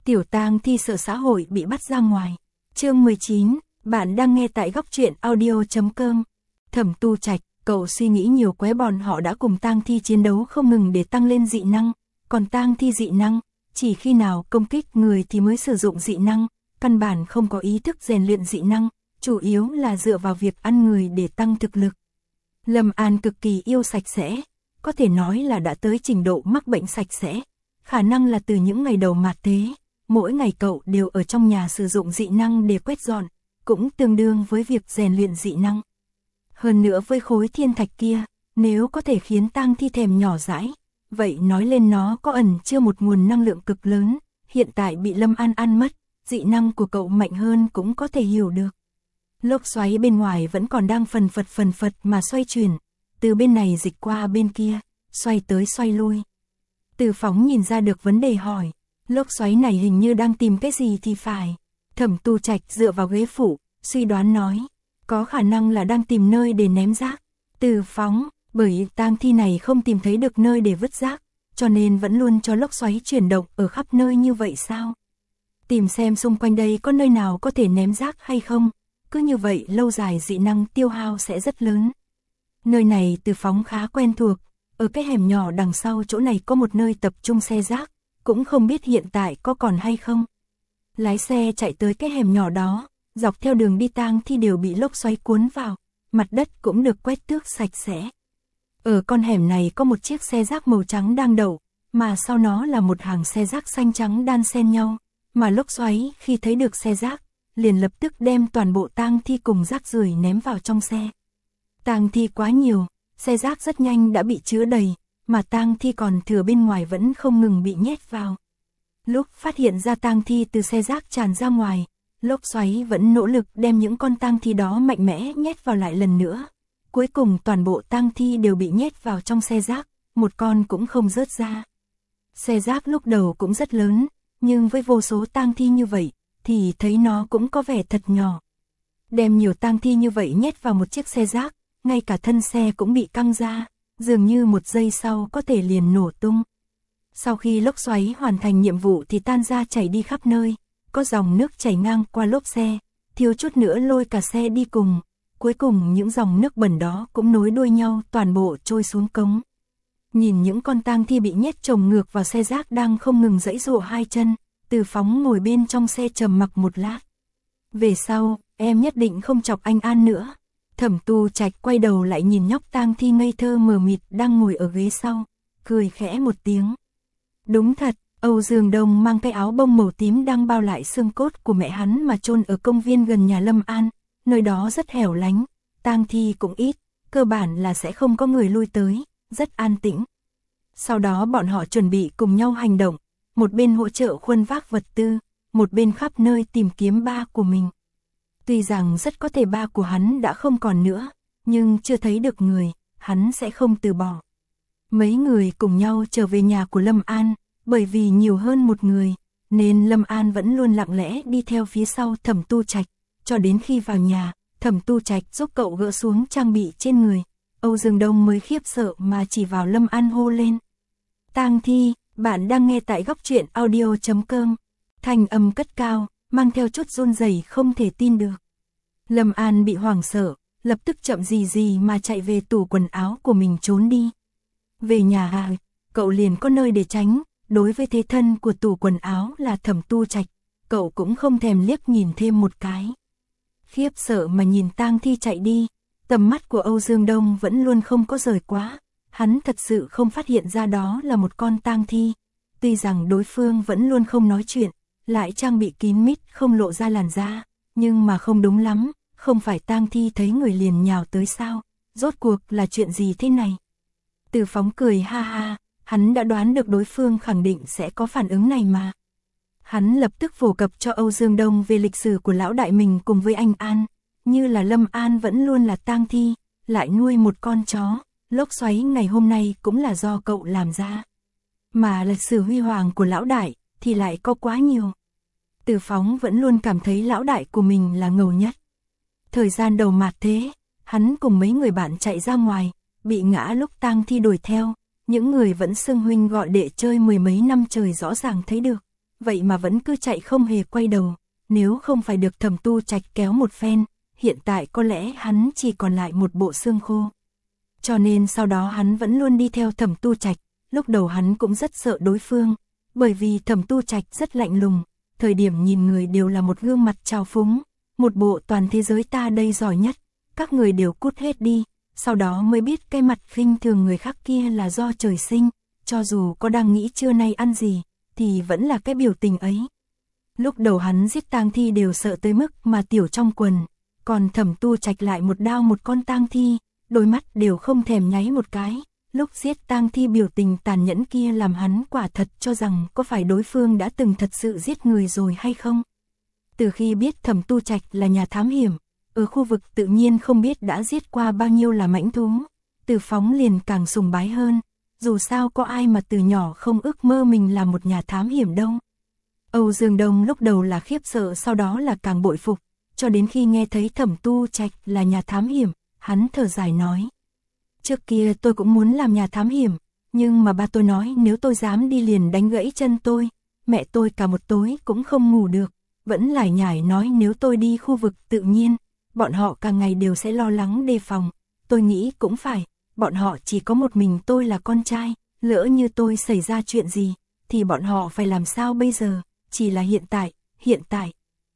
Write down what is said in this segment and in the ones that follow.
Tiểu tang thi sợ xã hội bị bắt ra ngoài. Chương 19, bạn đang nghe tại góc truyện audio.com. Thẩm Tu Trạch, cậu suy nghĩ nhiều quá, bọn họ đã cùng tang thi chiến đấu không ngừng để tăng lên dị năng, còn tang thi dị năng, chỉ khi nào công kích người thì mới sử dụng dị năng, căn bản không có ý thức rèn luyện dị năng, chủ yếu là dựa vào việc ăn người để tăng thực lực. Lâm An cực kỳ yêu sạch sẽ, có thể nói là đã tới trình độ mắc bệnh sạch sẽ, khả năng là từ những ngày đầu mạt thế, mỗi ngày cậu đều ở trong nhà sử dụng dị năng để quét dọn, cũng tương đương với việc rèn luyện dị năng. Hơn nữa với khối thiên thạch kia, nếu có thể khiến tang thi thèm nhỏ dãi, vậy nói lên nó có ẩn chứa một nguồn năng lượng cực lớn, hiện tại bị Lâm An ăn mất, dị năng của cậu mạnh hơn cũng có thể hiểu được. Lốc xoáy bên ngoài vẫn còn đang phần phật mà xoay chuyển, từ bên này dịch qua bên kia, xoay tới xoay lui. Từ Phóng nhìn ra được vấn đề hỏi, lốc xoáy này hình như đang tìm cái gì thì phải. Thẩm Tu Trạch dựa vào ghế phụ, suy đoán nói, có khả năng là đang tìm nơi để ném rác. Từ Phóng, bởi tang thi này không tìm thấy được nơi để vứt rác, cho nên vẫn luôn cho lốc xoáy chuyển động ở khắp nơi như vậy sao? Tìm xem xung quanh đây có nơi nào có thể ném rác hay không, cứ như vậy lâu dài dị năng tiêu hao sẽ rất lớn. Nơi này Từ Phóng khá quen thuộc, ở cái hẻm nhỏ đằng sau chỗ này có một nơi tập trung xe rác, cũng không biết hiện tại có còn hay không. Lái xe chạy tới cái hẻm nhỏ đó, dọc theo đường đi tang thi đều bị lốc xoáy cuốn vào, mặt đất cũng được quét tước sạch sẽ. Ở con hẻm này có một chiếc xe rác màu trắng đang đậu, mà sau nó là một hàng xe rác xanh trắng đan xen nhau, mà lốc xoáy khi thấy được xe rác, liền lập tức đem toàn bộ tang thi cùng rác rưởi ném vào trong xe. Tang thi quá nhiều, xe rác rất nhanh đã bị chứa đầy, mà tang thi còn thừa bên ngoài vẫn không ngừng bị nhét vào. Lúc phát hiện ra tang thi từ xe rác tràn ra ngoài, lốc xoáy vẫn nỗ lực đem những con tang thi đó mạnh mẽ nhét vào lại lần nữa. Cuối cùng toàn bộ tang thi đều bị nhét vào trong xe rác, một con cũng không rớt ra. Xe rác lúc đầu cũng rất lớn, nhưng với vô số tang thi như vậy, thì thấy nó cũng có vẻ thật nhỏ. Đem nhiều tang thi như vậy nhét vào một chiếc xe rác, ngay cả thân xe cũng bị căng ra, dường như một giây sau có thể liền nổ tung. Sau khi lốc xoáy hoàn thành nhiệm vụ thì tan ra chảy đi khắp nơi, có dòng nước chảy ngang qua lốp xe, thiếu chút nữa lôi cả xe đi cùng. Cuối cùng những dòng nước bẩn đó cũng nối đuôi nhau toàn bộ trôi xuống cống. Nhìn những con tang thi bị nhét chồng ngược vào xe rác đang không ngừng giãy giụa hai chân, Từ Phóng ngồi bên trong xe trầm mặc một lát. Về sau, em nhất định không chọc anh An nữa. Thẩm Tu Trạch quay đầu lại nhìn nhóc tang thi ngây thơ mờ mịt đang ngồi ở ghế sau, cười khẽ một tiếng. Đúng thật, Âu Dương Đông mang cái áo bông màu tím đang bao lại xương cốt của mẹ hắn mà chôn ở công viên gần nhà Lâm An, nơi đó rất hẻo lánh, tang thi cũng ít, cơ bản là sẽ không có người lui tới, rất an tĩnh. Sau đó bọn họ chuẩn bị cùng nhau hành động, một bên hỗ trợ khuân vác vật tư, một bên khắp nơi tìm kiếm ba của mình. Tuy rằng rất có thể ba của hắn đã không còn nữa, nhưng chưa thấy được người, hắn sẽ không từ bỏ. Mấy người cùng nhau trở về nhà của Lâm An, bởi vì nhiều hơn một người, nên Lâm An vẫn luôn lặng lẽ đi theo phía sau Thẩm Tu Trạch, cho đến khi vào nhà, Thẩm Tu Trạch giúp cậu gỡ xuống trang bị trên người, Âu Dương Đông mới khiếp sợ mà chỉ vào Lâm An hô lên. Tang thi, bạn đang nghe tại góc truyện audio.com. Thanh âm cất cao, mang theo chút run rẩy không thể tin được. Lâm An bị hoảng sợ, lập tức chậm gì mà chạy về tủ quần áo của mình trốn đi. Về nhà cậu liền có nơi để tránh, đối với thế thân của tủ quần áo là Thẩm Tu Trạch, cậu cũng không thèm liếc nhìn thêm một cái. Khiếp sợ mà nhìn tang thi chạy đi, tầm mắt của Âu Dương Đông vẫn luôn không có rời quá, hắn thật sự không phát hiện ra đó là một con tang thi, tuy rằng đối phương vẫn luôn không nói chuyện, lại trang bị kín mít không lộ ra làn da, nhưng mà không đúng lắm, không phải tang thi thấy người liền nhào tới sao, rốt cuộc là chuyện gì thế này? Từ Phóng cười ha ha, hắn đã đoán được đối phương khẳng định sẽ có phản ứng này mà. Hắn lập tức phổ cập cho Âu Dương Đông về lịch sử của lão đại mình cùng với anh An, như là Lâm An vẫn luôn là tang thi, lại nuôi một con chó, lốc xoáy ngày hôm nay cũng là do cậu làm ra. Mà lịch sử huy hoàng của lão đại thì lại có quá nhiều. Từ Phóng vẫn luôn cảm thấy lão đại của mình là ngầu nhất. Thời gian đầu mạt thế, hắn cùng mấy người bạn chạy ra ngoài, bị ngã lúc tang thi đuổi theo, những người vẫn xưng huynh gọi đệ chơi mười mấy năm trời rõ ràng thấy được. vậy mà vẫn cứ chạy không hề quay đầu, nếu không phải được Thẩm Tu Trạch kéo một phen, hiện tại có lẽ hắn chỉ còn lại một bộ xương khô. Cho nên sau đó hắn vẫn luôn đi theo Thẩm Tu Trạch, lúc đầu hắn cũng rất sợ đối phương, bởi vì Thẩm Tu Trạch rất lạnh lùng, thời điểm nhìn người đều là một gương mặt trào phúng, một bộ toàn thế giới ta đây giỏi nhất, các người đều cút hết đi, sau đó mới biết cái mặt khinh thường người khác kia là do trời sinh, cho dù có đang nghĩ trưa nay ăn gì, thì vẫn là cái biểu tình ấy. Lúc đầu hắn giết tang thi đều sợ tới mức mà tiểu trong quần, còn Thẩm Tu Trạch lại một đao một con tang thi, đôi mắt đều không thèm nháy một cái, lúc giết tang thi biểu tình tàn nhẫn kia làm hắn quả thật cho rằng có phải đối phương đã từng thật sự giết người rồi hay không. Từ khi biết Thẩm Tu Trạch là nhà thám hiểm, ở khu vực tự nhiên không biết đã giết qua bao nhiêu là mãnh thú, Từ Phóng liền càng sùng bái hơn, dù sao có ai mà từ nhỏ không ước mơ mình là một nhà thám hiểm đâu. Âu Dương Đông lúc đầu là khiếp sợ, sau đó là càng bội phục, cho đến khi nghe thấy Thẩm Tu Trạch là nhà thám hiểm, hắn thở dài nói. Trước kia tôi cũng muốn làm nhà thám hiểm, nhưng mà ba tôi nói nếu tôi dám đi liền đánh gãy chân tôi, mẹ tôi cả một tối cũng không ngủ được, vẫn lải nhải nói nếu tôi đi khu vực tự nhiên, bọn họ càng ngày đều sẽ lo lắng đề phòng, tôi nghĩ cũng phải, bọn họ chỉ có một mình tôi là con trai, lỡ như tôi xảy ra chuyện gì, thì bọn họ phải làm sao bây giờ, chỉ là hiện tại.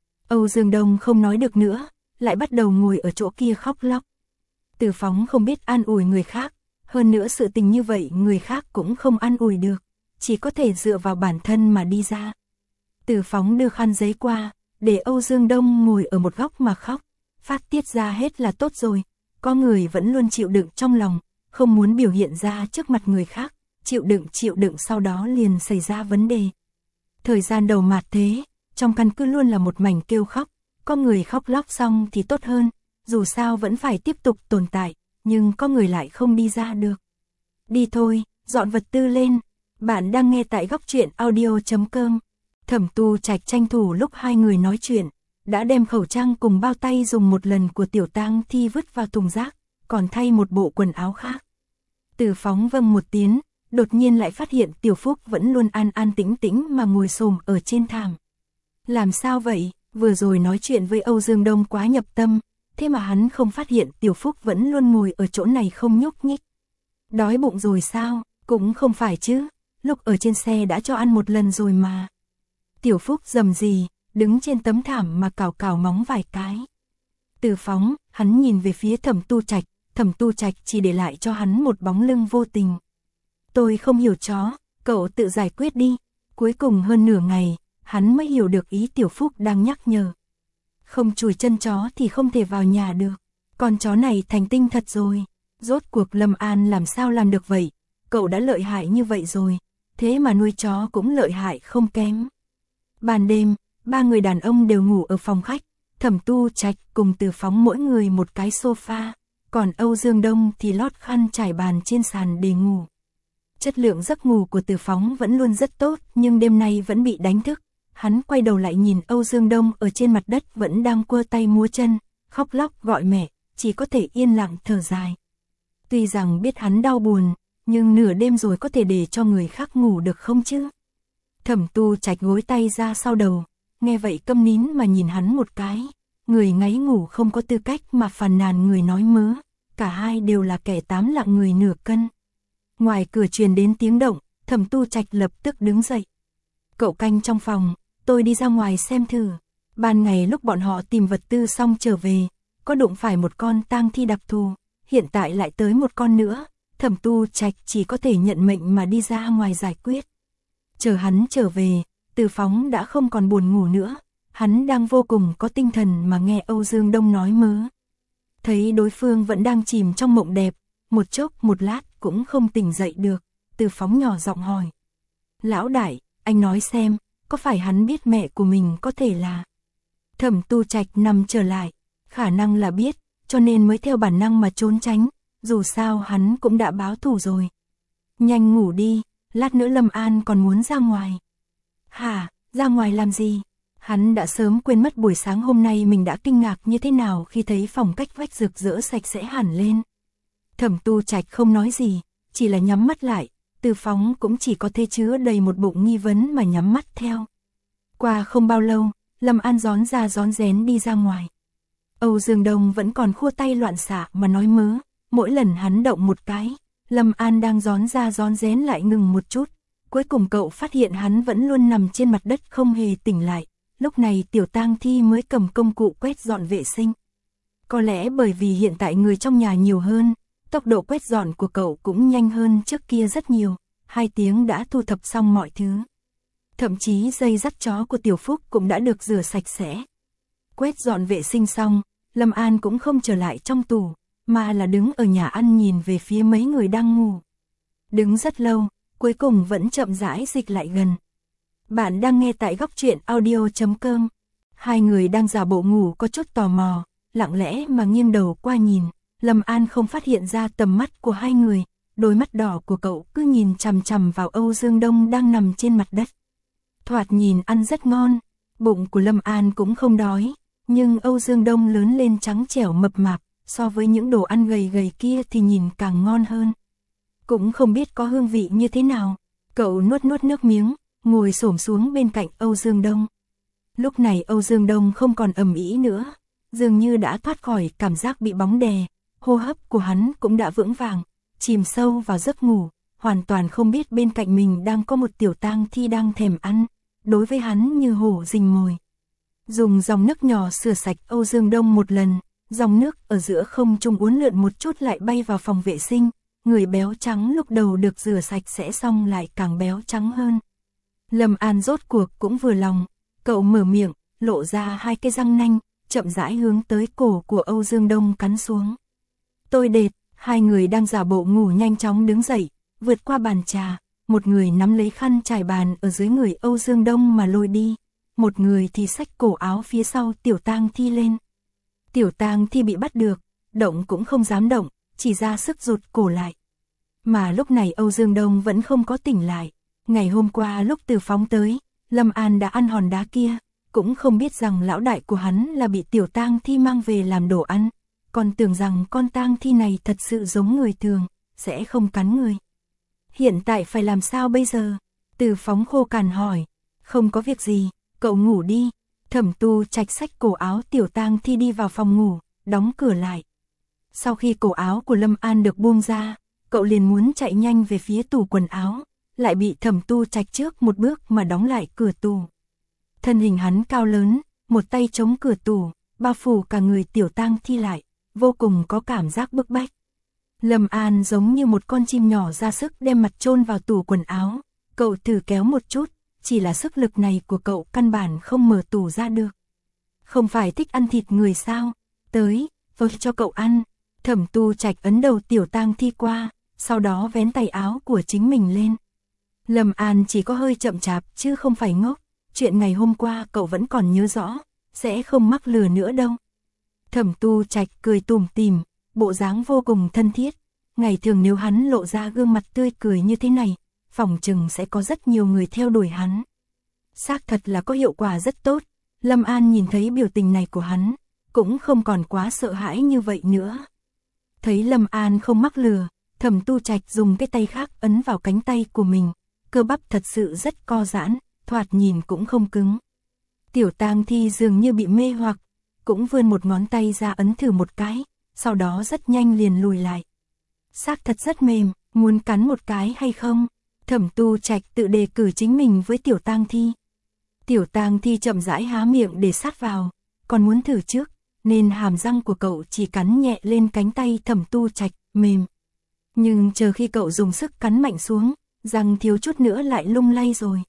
Âu Dương Đông không nói được nữa, lại bắt đầu ngồi ở chỗ kia khóc lóc. Từ Phóng không biết an ủi người khác, hơn nữa sự tình như vậy người khác cũng không an ủi được, chỉ có thể dựa vào bản thân mà đi ra. Từ Phóng đưa khăn giấy qua, để Âu Dương Đông ngồi ở một góc mà khóc, phát tiết ra hết là tốt rồi, có người vẫn luôn chịu đựng trong lòng, không muốn biểu hiện ra trước mặt người khác, chịu đựng sau đó liền xảy ra vấn đề. Thời gian đầu mạt thế, trong căn cứ luôn là một mảnh kêu khóc, có người khóc lóc xong thì tốt hơn, dù sao vẫn phải tiếp tục tồn tại, nhưng có người lại không đi ra được. Đi thôi, dọn vật tư lên, bạn đang nghe tại góc truyện audio.com. Thẩm Tu Trạch tranh thủ lúc hai người nói chuyện, đã đem khẩu trang cùng bao tay dùng một lần của tiểu tang thi vứt vào thùng rác, còn thay một bộ quần áo khác. Từ Phóng vâng một tiếng, đột nhiên lại phát hiện Tiểu Phúc vẫn luôn an an tĩnh tĩnh mà ngồi xổm ở trên thảm. Làm sao vậy, vừa rồi nói chuyện với Âu Dương Đông quá nhập tâm, thế mà hắn không phát hiện Tiểu Phúc vẫn luôn ngồi ở chỗ này không nhúc nhích. Đói bụng rồi sao, cũng không phải chứ, lúc ở trên xe đã cho ăn một lần rồi mà. Tiểu Phúc rầm rì, đứng trên tấm thảm mà cào móng vài cái. Từ Phóng, hắn nhìn về phía Thẩm Tu Trạch chỉ để lại cho hắn một bóng lưng vô tình. Tôi không hiểu chó, cậu tự giải quyết đi. Cuối cùng hơn nửa ngày, hắn mới hiểu được ý Tiểu Phúc đang nhắc nhở. Không chùi chân chó thì không thể vào nhà được. Con chó này thành tinh thật rồi. Rốt cuộc Lâm An làm sao làm được vậy? Cậu đã lợi hại như vậy rồi, thế mà nuôi chó cũng lợi hại không kém. Ban đêm, ba người đàn ông đều ngủ ở phòng khách, Thẩm Tu Trạch cùng Từ Phóng mỗi người một cái sofa, còn Âu Dương Đông thì lót khăn trải bàn trên sàn để ngủ. Chất lượng giấc ngủ của Từ Phóng vẫn luôn rất tốt, nhưng đêm nay vẫn bị đánh thức. Hắn quay đầu lại nhìn Âu Dương Đông ở trên mặt đất vẫn đang quơ tay múa chân, khóc lóc gọi mẹ, chỉ có thể yên lặng thở dài. Tuy rằng biết hắn đau buồn, nhưng nửa đêm rồi có thể để cho người khác ngủ được không chứ? Thẩm Tu Trạch gối tay ra sau đầu, nghe vậy câm nín mà nhìn hắn một cái. Người ngáy ngủ không có tư cách mà phàn nàn người nói mớ, cả hai đều là kẻ tám lạng người nửa cân. Ngoài cửa truyền đến tiếng động, Thẩm Tu Trạch lập tức đứng dậy. Cậu canh trong phòng, tôi đi ra ngoài xem thử. Ban ngày lúc bọn họ tìm vật tư xong trở về, có đụng phải một con tang thi đặc thù, hiện tại lại tới một con nữa, Thẩm Tu Trạch chỉ có thể nhận mệnh mà đi ra ngoài giải quyết. Chờ hắn trở về, Từ Phóng đã không còn buồn ngủ nữa, hắn đang vô cùng có tinh thần mà nghe Âu Dương Đông nói mớ. Thấy đối phương vẫn đang chìm trong mộng đẹp, một chốc một lát cũng không tỉnh dậy được, Từ Phóng nhỏ giọng hỏi. Lão đại, anh nói xem, có phải hắn biết mẹ của mình có thể là... Thẩm Tu Trạch nằm trở lại, khả năng là biết, cho nên mới theo bản năng mà trốn tránh, dù sao hắn cũng đã báo thù rồi. Nhanh ngủ đi, lát nữa Lâm An còn muốn ra ngoài. Hả, ra ngoài làm gì? Hắn đã sớm quên mất buổi sáng hôm nay mình đã kinh ngạc như thế nào khi thấy phòng cách vách rực rỡ sạch sẽ hẳn lên. Thẩm Tu Trạch không nói gì, chỉ là nhắm mắt lại, Từ Phóng cũng chỉ có thể chứa đầy một bụng nghi vấn mà nhắm mắt theo. Qua không bao lâu, Lâm An rón ra rón rén đi ra ngoài. Âu Dương Đông vẫn còn khua tay loạn xạ mà nói mớ, mỗi lần hắn động một cái, Lâm An đang rón ra rón rén lại ngừng một chút. Cuối cùng cậu phát hiện hắn vẫn luôn nằm trên mặt đất không hề tỉnh lại. Lúc này Tiểu Tang Thi mới cầm công cụ quét dọn vệ sinh. Có lẽ bởi vì hiện tại người trong nhà nhiều hơn, tốc độ quét dọn của cậu cũng nhanh hơn trước kia rất nhiều, 2 tiếng đã thu thập xong mọi thứ. Thậm chí dây dắt chó của Tiểu Phúc cũng đã được rửa sạch sẽ. Quét dọn vệ sinh xong, Lâm An cũng không trở lại trong tủ, mà là đứng ở nhà ăn nhìn về phía mấy người đang ngủ. Đứng rất lâu, cuối cùng vẫn chậm rãi dịch lại gần. Bạn đang nghe tại góc truyện audio.com. Hai người đang giả bộ ngủ có chút tò mò, lặng lẽ mà nghiêng đầu qua nhìn. Lâm An không phát hiện ra tầm mắt của hai người, đôi mắt đỏ của cậu cứ nhìn chằm chằm vào Âu Dương Đông đang nằm trên mặt đất. Thoạt nhìn ăn rất ngon, bụng của Lâm An cũng không đói, nhưng Âu Dương Đông lớn lên trắng trẻo mập mạp, so với những đồ ăn gầy gầy kia thì nhìn càng ngon hơn. Cũng không biết có hương vị như thế nào, cậu nuốt nuốt nước miếng, ngồi xổm xuống bên cạnh Âu Dương Đông. Lúc này Âu Dương Đông không còn ầm ĩ nữa, dường như đã thoát khỏi cảm giác bị bóng đè, hô hấp của hắn cũng đã vững vàng, chìm sâu vào giấc ngủ, hoàn toàn không biết bên cạnh mình đang có một Tiểu Tang Thi đang thèm ăn, đối với hắn như hổ rình mồi. Dùng dòng nước nhỏ rửa sạch Âu Dương Đông một lần, dòng nước ở giữa không trung uốn lượn một chút lại bay vào phòng vệ sinh, người béo trắng lúc đầu được rửa sạch sẽ xong lại càng béo trắng hơn. Lâm An rốt cuộc cũng vừa lòng, cậu mở miệng, lộ ra 2 cái răng nanh, chậm rãi hướng tới cổ của Âu Dương Đông cắn xuống. Tôi đệt, hai người đang giả bộ ngủ nhanh chóng đứng dậy, vượt qua bàn trà, một người nắm lấy khăn trải bàn ở dưới người Âu Dương Đông mà lôi đi, một người thì xách cổ áo phía sau Tiểu Tang Thi lên. Tiểu Tang Thi bị bắt được, động cũng không dám động, chỉ ra sức rụt cổ lại. Mà lúc này Âu Dương Đông vẫn không có tỉnh lại. Ngày hôm qua lúc Từ Phóng tới, Lâm An đã ăn hòn đá kia, cũng không biết rằng lão đại của hắn là bị Tiểu Tang Thi mang về làm đồ ăn, còn tưởng rằng con tang thi này thật sự giống người thường, sẽ không cắn người. Hiện tại phải làm sao bây giờ? Từ Phóng khô cằn hỏi. Không có việc gì, cậu ngủ đi. Thẩm Tu Trạch xách cổ áo Tiểu Tang Thi đi vào phòng ngủ, đóng cửa lại. Sau khi cổ áo của Lâm An được buông ra, cậu liền muốn chạy nhanh về phía tủ quần áo, lại bị Thẩm Tu Trạch trước một bước mà đóng lại cửa tủ. Thân hình hắn cao lớn, một tay chống cửa tủ, bao phủ cả người Tiểu Tang Thi lại, vô cùng có cảm giác bức bách. Lâm An giống như một con chim nhỏ ra sức đem mặt chôn vào tủ quần áo, cậu thử kéo một chút, chỉ là sức lực này của cậu căn bản không mở tủ ra được. Không phải thích ăn thịt người sao? Tới, vâng cho cậu ăn. Thẩm Tu Trạch ấn đầu Tiểu Tang Thi qua, sau đó vén tay áo của chính mình lên. Lâm An chỉ có hơi chậm chạp chứ không phải ngốc, chuyện ngày hôm qua cậu vẫn còn nhớ rõ, sẽ không mắc lừa nữa đâu. Thẩm Tu Trạch cười tủm tỉm, bộ dáng vô cùng thân thiết. Ngày thường nếu hắn lộ ra gương mặt tươi cười như thế này, phỏng chừng sẽ có rất nhiều người theo đuổi hắn. Xác thật là có hiệu quả rất tốt. Lâm An nhìn thấy biểu tình này của hắn, cũng không còn quá sợ hãi như vậy nữa. Thấy Lâm An không mắc lừa, Thẩm Tu Trạch dùng cái tay khác ấn vào cánh tay của mình, cơ bắp thật sự rất co giãn, thoạt nhìn cũng không cứng. Tiểu Tang Thi dường như bị mê hoặc, cũng vươn một ngón tay ra ấn thử một cái, sau đó rất nhanh liền lùi lại. Xác thật rất mềm, muốn cắn một cái hay không? Thẩm Tu Trạch tự đề cử chính mình với Tiểu Tang Thi. Tiểu Tang Thi chậm rãi há miệng để sát vào, còn muốn thử trước, nên hàm răng của cậu chỉ cắn nhẹ lên cánh tay Thẩm Tu Trạch, mềm. Nhưng chờ khi cậu dùng sức cắn mạnh xuống, răng thiếu chút nữa lại lung lay rồi.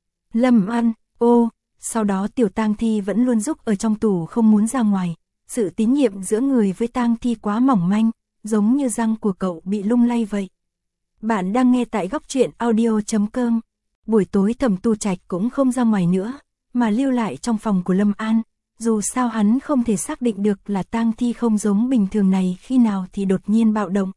Lâm An, ô, sau đó Tiểu Tang Thi vẫn luôn giúp ở trong tủ không muốn ra ngoài, sự tín nhiệm giữa người với Tang Thi quá mỏng manh, giống như răng của cậu bị lung lay vậy. Bạn đang nghe tại góc truyện audio.com. Buổi tối Thẩm Tu Trạch cũng không ra ngoài nữa, mà lưu lại trong phòng của Lâm An, dù sao hắn không thể xác định được là Tang Thi không giống bình thường này khi nào thì đột nhiên bạo động.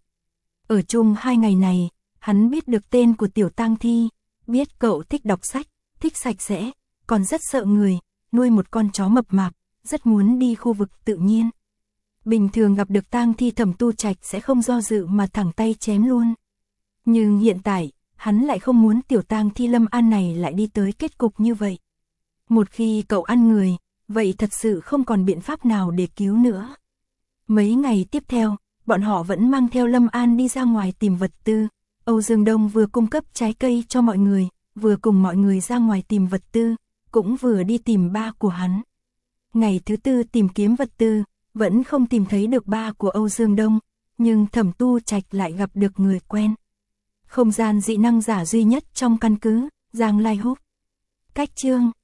Ở chung 2 ngày này, hắn biết được tên của Tiểu Tang Thi, biết cậu thích đọc sách, thích sạch sẽ, còn rất sợ người, nuôi một con chó mập mạp, rất muốn đi khu vực tự nhiên. Bình thường gặp được Tang Thi Thẩm Tu Trạch sẽ không do dự mà thẳng tay chém luôn. Nhưng hiện tại, hắn lại không muốn Tiểu Tang Thi Lâm An này lại đi tới kết cục như vậy. Một khi cậu ăn người, vậy thật sự không còn biện pháp nào để cứu nữa. Mấy ngày tiếp theo, bọn họ vẫn mang theo Lâm An đi ra ngoài tìm vật tư. Âu Dương Đông vừa cung cấp trái cây cho mọi người, vừa cùng mọi người ra ngoài tìm vật tư, cũng vừa đi tìm ba của hắn. Ngày thứ tư tìm kiếm vật tư, vẫn không tìm thấy được ba của Âu Dương Đông, nhưng Thẩm Tu Trạch lại gặp được người quen. Không gian dị năng giả duy nhất trong căn cứ, Giang Lai Húc. Cách chương